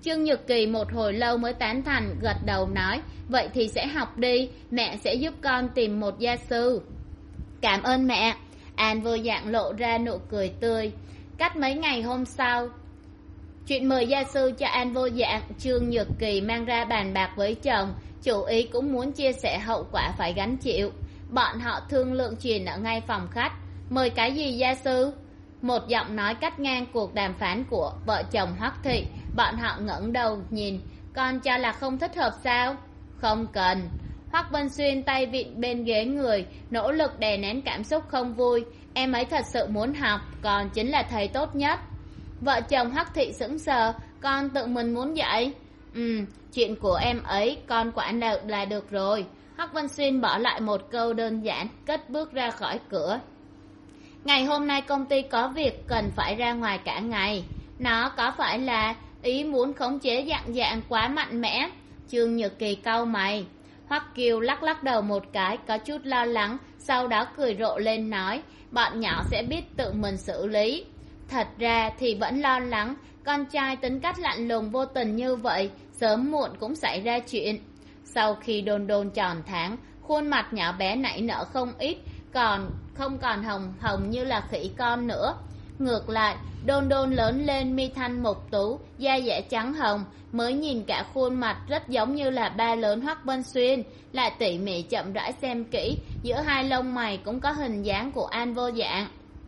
Trương Nhược Kỳ một hồi lâu mới tán thành, gật đầu nói, vậy thì sẽ học đi, mẹ sẽ giúp con tìm một gia sư. Cảm ơn mẹ. An Vô Dạng lộ ra nụ cười tươi. Cách mấy ngày hôm sau, chuyện mời gia sư cho An Vô Dạng, Trương Nhược Kỳ mang ra bàn bạc với chồng, chủ ý cũng muốn chia sẻ hậu quả phải gánh chịu. Bọn họ thương lượng chuyện ở ngay phòng khách. Mời cái gì gia sư? Một giọng nói cắt ngang cuộc đàm phán của vợ chồng Hoắc Thị. Bọn họ ngẩng đầu nhìn. Con cho là không thích hợp sao? Không cần. Hoắc Vân Xuyên tay vịn bên ghế người, nỗ lực đè nén cảm xúc không vui. Em ấy thật sự muốn học, con chính là thầy tốt nhất. Vợ chồng Hoắc Thị sững sờ. Con tự mình muốn dạy. Ừ, chuyện của em ấy con quản là, là được rồi. Hoắc Vân Xuyên bỏ lại một câu đơn giản, cất bước ra khỏi cửa. Ngày hôm nay công ty có việc cần phải ra ngoài cả ngày. Nó có phải là ý muốn khống chế dạng dạng quá mạnh mẽ? Trương Nhược Kỳ cau mày. Hoắc Kiều lắc lắc đầu một cái, có chút lo lắng, sau đó cười rộ lên nói, bọn nhỏ sẽ biết tự mình xử lý. Thật ra thì vẫn lo lắng, con trai tính cách lạnh lùng vô tình như vậy, sớm muộn cũng xảy ra chuyện. Sau khi Đôn Đôn tròn tháng, khuôn mặt nhỏ bé nảy nở không ít, còn không còn hồng hồng như là khỉ con nữa. Ngược lại, Đôn Đôn lớn lên mi thanh mục tú, da dẻ trắng hồng, mới nhìn cả khuôn mặt rất giống như là ba lớn Hoắc Vân Xuyên, lại tỉ mỉ chậm rãi xem kỹ, giữa hai lông mày cũng có hình dáng của An Vô Dạng.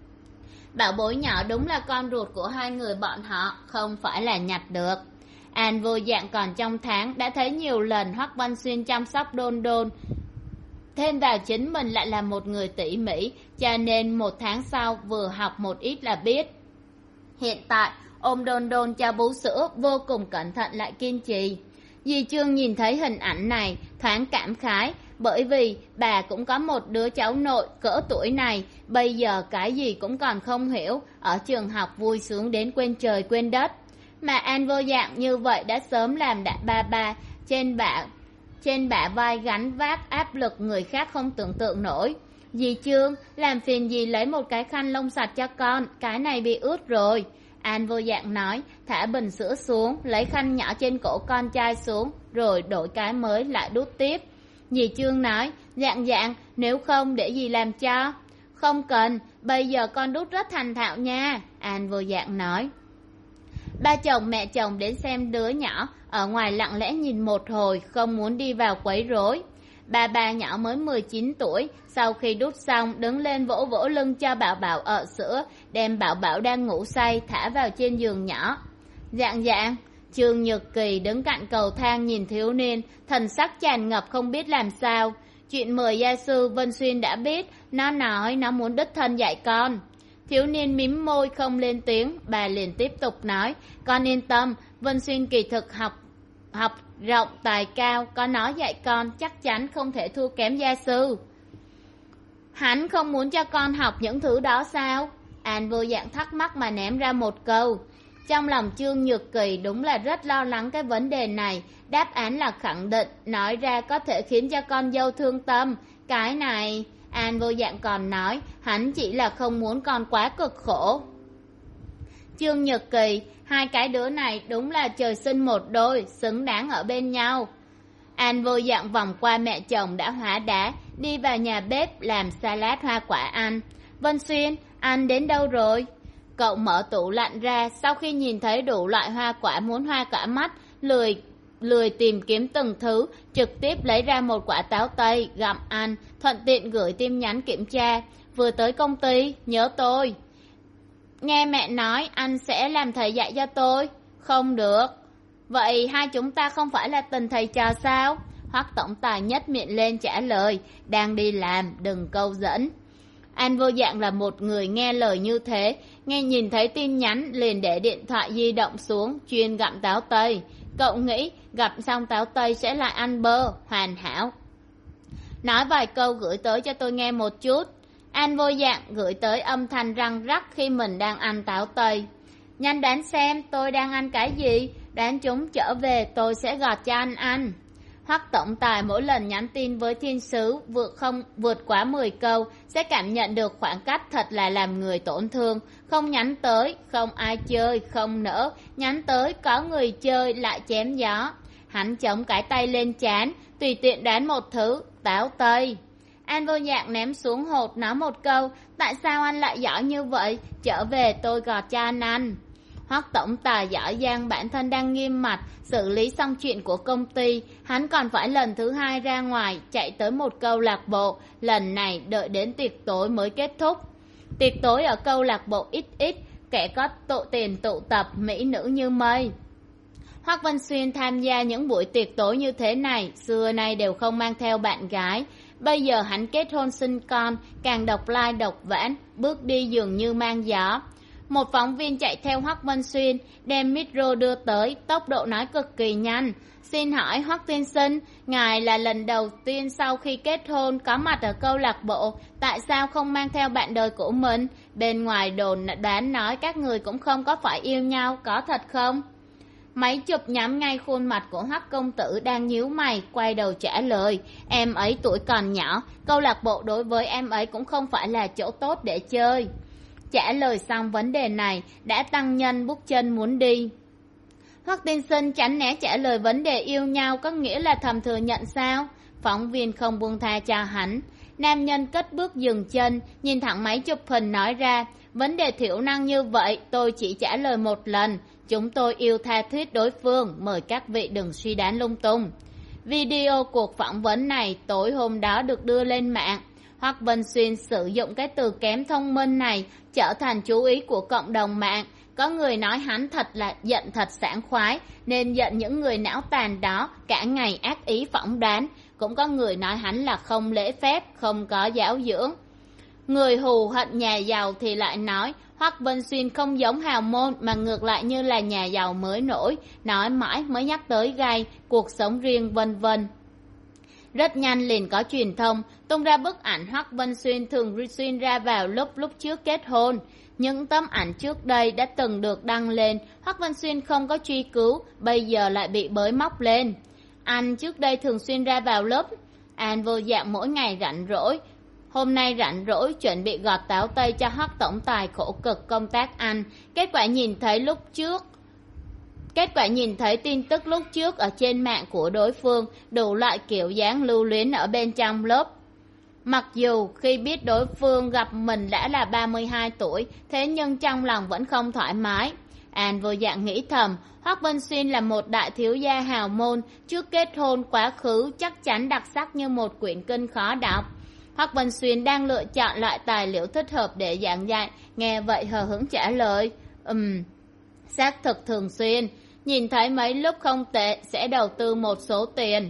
Bảo bối nhỏ đúng là con ruột của hai người bọn họ, không phải là nhặt được. An Vô Dạng còn trong tháng đã thấy nhiều lần Hoắc Vân Xuyên chăm sóc Đôn Đôn, thêm vào chính mình lại là một người tỉ mỉ, cho nên một tháng sau vừa học một ít là biết. Hiện tại ôm Đôn Đôn cho bú sữa, vô cùng cẩn thận lại kiên trì. Dì Trương nhìn thấy hình ảnh này thoáng cảm khái, bởi vì bà cũng có một đứa cháu nội cỡ tuổi này, bây giờ cái gì cũng còn không hiểu, ở trường học vui sướng đến quên trời quên đất. Mà An Vô Dạng như vậy đã sớm làm đại ba ba, trên bả trên bả vai gánh vác áp lực người khác không tưởng tượng nổi. Dì Trương, làm phiền dì lấy một cái khăn lông sạch cho con, cái này bị ướt rồi. An Vô Dạng nói, thả bình sữa xuống, lấy khăn nhỏ trên cổ con trai xuống, rồi đổi cái mới lại đút tiếp. Dì Trương nói, Dạng Dạng, nếu không để dì làm cho. Không cần, bây giờ con đút rất thành thạo nha, An Vô Dạng nói. Ba chồng mẹ chồng đến xem đứa nhỏ, ở ngoài lặng lẽ nhìn một hồi, không muốn đi vào quấy rối. Ba ba nhỏ mới mười chín tuổi, sau khi đút xong đứng lên vỗ vỗ lưng cho Bảo Bảo ợ sữa, đem Bảo Bảo đang ngủ say thả vào trên giường nhỏ. Dạng Dạng, Trương Nhược Kỳ đứng cạnh cầu thang nhìn thiếu niên, thần sắc tràn ngập không biết làm sao. Chuyện mời gia sư Vân Xuyên đã biết, nó nói nó muốn đích thân dạy con. Thiếu niên mím môi không lên tiếng, bà liền tiếp tục nói, con yên tâm, Vân Xuyên kỳ thực học học rộng tài cao, có nó dạy con chắc chắn không thể thua kém gia sư. Hắn không muốn cho con học những thứ đó sao? An Vô Dạng thắc mắc mà ném ra một câu. Trong lòng Trương Nhược Kỳ đúng là rất lo lắng cái vấn đề này, đáp án là khẳng định, nói ra có thể khiến cho con dâu thương tâm. Cái này, An Vô Dạng còn nói, hắn chỉ là không muốn con quá cực khổ. Trương Nhược Kỳ, hai cái đứa này đúng là trời sinh một đôi, xứng đáng ở bên nhau. An Vô Dạng vòng qua mẹ chồng đã hóa đá, đi vào nhà bếp làm salad hoa quả ăn. Vân Xuyên, ăn đến đâu rồi? Cậu mở tủ lạnh ra, sau khi nhìn thấy đủ loại hoa quả muốn hoa cả mắt, lười lười tìm kiếm từng thứ, trực tiếp lấy ra một quả táo tây gặm ăn, thuận tiện gửi tin nhắn kiểm tra. Vừa tới công ty, nhớ tôi. Nghe mẹ nói anh sẽ làm thầy dạy cho tôi. Không được. Vậy hai chúng ta không phải là tình thầy trò sao? Hoắc tổng tài nhếch miệng lên trả lời, đang đi làm, đừng câu dẫn. An Vô Dạng là một người nghe lời như thế, nghe nhìn thấy tin nhắn liền để điện thoại di động xuống, chuyên gặm táo tây. Cậu nghĩ gặm xong táo tây sẽ lại ăn bơ, hoàn hảo. Nói vài câu gửi tới cho tôi nghe một chút. An Vô Dạng gửi tới âm thanh răng rắc khi mình đang ăn táo tây. Nhanh đoán xem tôi đang ăn cái gì, đoán chúng trở về tôi sẽ gọt cho anh ăn. Hoắc tổng tài mỗi lần nhắn tin với thiên sứ vượt không vượt quá mười câu sẽ cảm nhận được khoảng cách thật là làm người tổn thương. Không nhắn tới, không ai chơi, không nỡ. Nhắn tới, có người chơi lại chém gió. Hắn chống cái tay lên trán, tùy tiện đoán một thứ, táo tây. An vô dạng ném xuống hột nói một câu, tại sao anh lại giỏi như vậy, trở về tôi gọt cho anh ăn. Hoắc tổng tài giỏi giang bản thân đang nghiêm mặt xử lý xong chuyện của công ty, hắn còn phải lần thứ hai ra ngoài chạy tới một câu lạc bộ, lần này đợi đến tiệc tối mới kết thúc. Tiệc tối ở câu lạc bộ ít ít, kẻ có tụ tiền tụ tập, mỹ nữ như mây. Hoắc Vân Xuyên tham gia những buổi tiệc tối như thế này xưa nay đều không mang theo bạn gái. Bây giờ hắn kết hôn sinh con, càng độc lai độc vãng, bước đi dường như mang gió. Một phóng viên chạy theo Hoắc Vân Xuyên, đem micro đưa tới, tốc độ nói cực kỳ nhanh. Xin hỏi Hoắc tiên sinh, ngài là lần đầu tiên sau khi kết hôn có mặt ở câu lạc bộ, tại sao không mang theo bạn đời của mình? Bên ngoài đồn đoán nói các người cũng không có phải yêu nhau, có thật không? Máy chụp nhắm ngay khuôn mặt của Hoắc công tử đang nhíu mày, quay đầu trả lời. Em ấy tuổi còn nhỏ, câu lạc bộ đối với em ấy cũng không phải là chỗ tốt để chơi. Trả lời xong vấn đề này, đã tăng nhân bút chân muốn đi. Hoắc tiên sinh tránh né trả lời vấn đề yêu nhau có nghĩa là thầm thừa nhận sao? Phóng viên không buông tha cho hắn. Nam nhân cất bước dừng chân, nhìn thẳng máy chụp hình nói ra, vấn đề thiểu năng như vậy tôi chỉ trả lời một lần. Chúng tôi yêu tha thiết đối phương, mời các vị đừng suy đoán lung tung. Video cuộc phỏng vấn này tối hôm đó được đưa lên mạng. Hoắc Vân Xuyên sử dụng cái từ kém thông minh này trở thành chú ý của cộng đồng mạng. Có người nói hắn thật là giận thật sảng khoái, nên giận những người não tàn đó cả ngày ác ý phỏng đoán. Cũng có người nói hắn là không lễ phép, không có giáo dưỡng. Người hù hận nhà giàu thì lại nói Hoắc Vân Xuyên không giống hào môn mà ngược lại như là nhà giàu mới nổi, nói mãi mới nhắc tới gay, cuộc sống riêng vân vân. Rất nhanh liền có truyền thông tung ra bức ảnh Hoắc Vân Xuyên thường xuyên ra vào lúc lúc trước kết hôn. Những tấm ảnh trước đây đã từng được đăng lên, Hoắc Vân Xuyên không có truy cứu, bây giờ lại bị bới móc lên. Anh trước đây thường xuyên ra vào lớp, An vô dạng mỗi ngày rảnh rỗi. Hôm nay rảnh rỗi chuẩn bị gọt táo tây cho Hoắc tổng tài khổ cực công tác ăn. Kết quả nhìn thấy lúc trước Kết quả nhìn thấy tin tức lúc trước ở trên mạng của đối phương, đủ loại kiểu dáng lưu luyến ở bên trong lớp. Mặc dù khi biết đối phương gặp mình đã là ba mươi hai tuổi, thế nhưng trong lòng vẫn không thoải mái. An vô dạng nghĩ thầm, Hoắc Vân Xuyên là một đại thiếu gia hào môn, trước kết hôn quá khứ chắc chắn đặc sắc như một quyển kinh khó đọc. Hoắc Vân Xuyên đang lựa chọn loại tài liệu thích hợp để giảng dạy, nghe vậy hờ hững trả lời, Ừm, um, xác thực thường xuyên, nhìn thấy mấy lúc không tệ sẽ đầu tư một số tiền.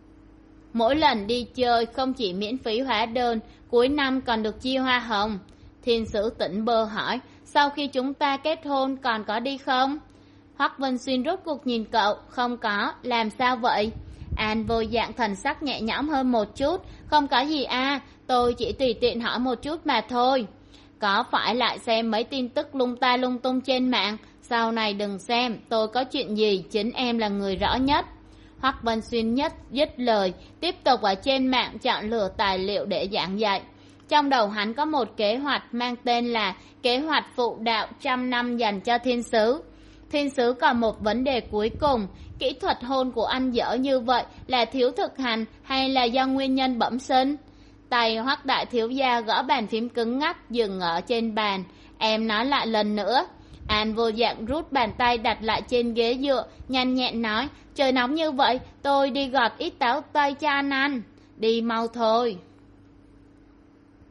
Mỗi lần đi chơi không chỉ miễn phí hóa đơn, cuối năm còn được chia hoa hồng. Thiên sứ tỉnh bơ hỏi, sau khi chúng ta kết hôn còn có đi không? Hoắc Vân Xuyên rốt cuộc nhìn cậu, không có, làm sao vậy? An vô dạng thần sắc nhẹ nhõm hơn một chút, không có gì à, tôi chỉ tùy tiện hỏi một chút mà thôi. Có phải lại xem mấy tin tức lung ta lung tung trên mạng, sau này đừng xem, tôi có chuyện gì chính em là người rõ nhất. Hoắc Vân Xuyên nhất dứt lời, tiếp tục ở trên mạng chọn lựa tài liệu để giảng dạy. Trong đầu hắn có một kế hoạch mang tên là kế hoạch phụ đạo trăm năm dành cho thiên sứ. Thiên sứ còn một vấn đề cuối cùng, kỹ thuật hôn của anh dở như vậy là thiếu thực hành hay là do nguyên nhân bẩm sinh? Tay Hoắc đại thiếu gia gõ bàn phím cứng ngắc dừng ở trên bàn. Em nói lại lần nữa. An vô dạng rút bàn tay đặt lại trên ghế dựa, nhanh nhẹn nói, trời nóng như vậy, tôi đi gọt ít táo tây cho anh ăn. Đi mau thôi.